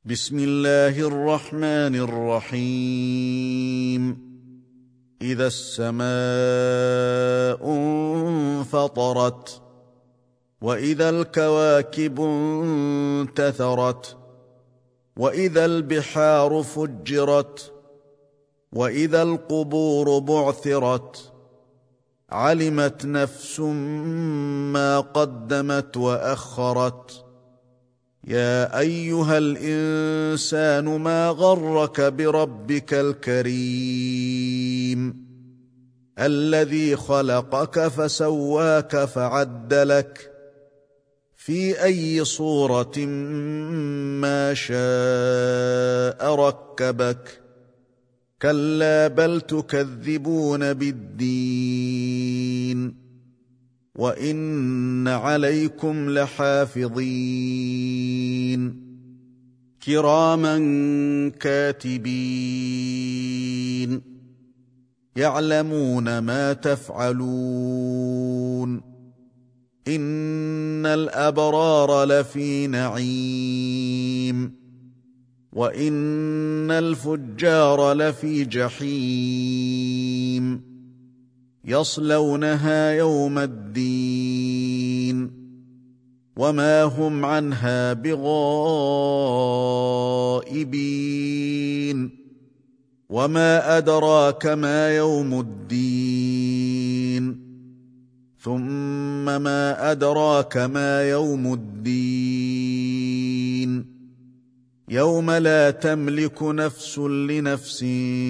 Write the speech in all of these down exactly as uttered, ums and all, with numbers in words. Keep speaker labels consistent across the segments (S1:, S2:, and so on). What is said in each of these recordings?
S1: بسم الله الرحمن الرحيم إذا السماء انفطرت وإذا الكواكب انتثرت وإذا البحار فجرت وإذا القبور بعثرت علمت نفس ما قدمت وأخرت يا أيها الإنسان ما غرك بربك الكريم الذي خلقك فسواك فعدلك في أي صورة ما شاء ركبك كلا بل تكذبون بالدين وإن عليكم لحافظين كراما كاتبين يعلمون ما تفعلون إن الأبرار لفي نعيم وإن الفجار لفي جحيم يصلونها يوم الدين وما هم عنها بغائبين وما أدراك ما يوم الدين ثم ما أدراك ما يوم الدين يوم لا تملك نفس لنفس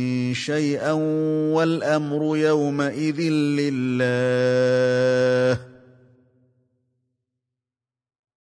S1: شيئا والأمر يومئذ لله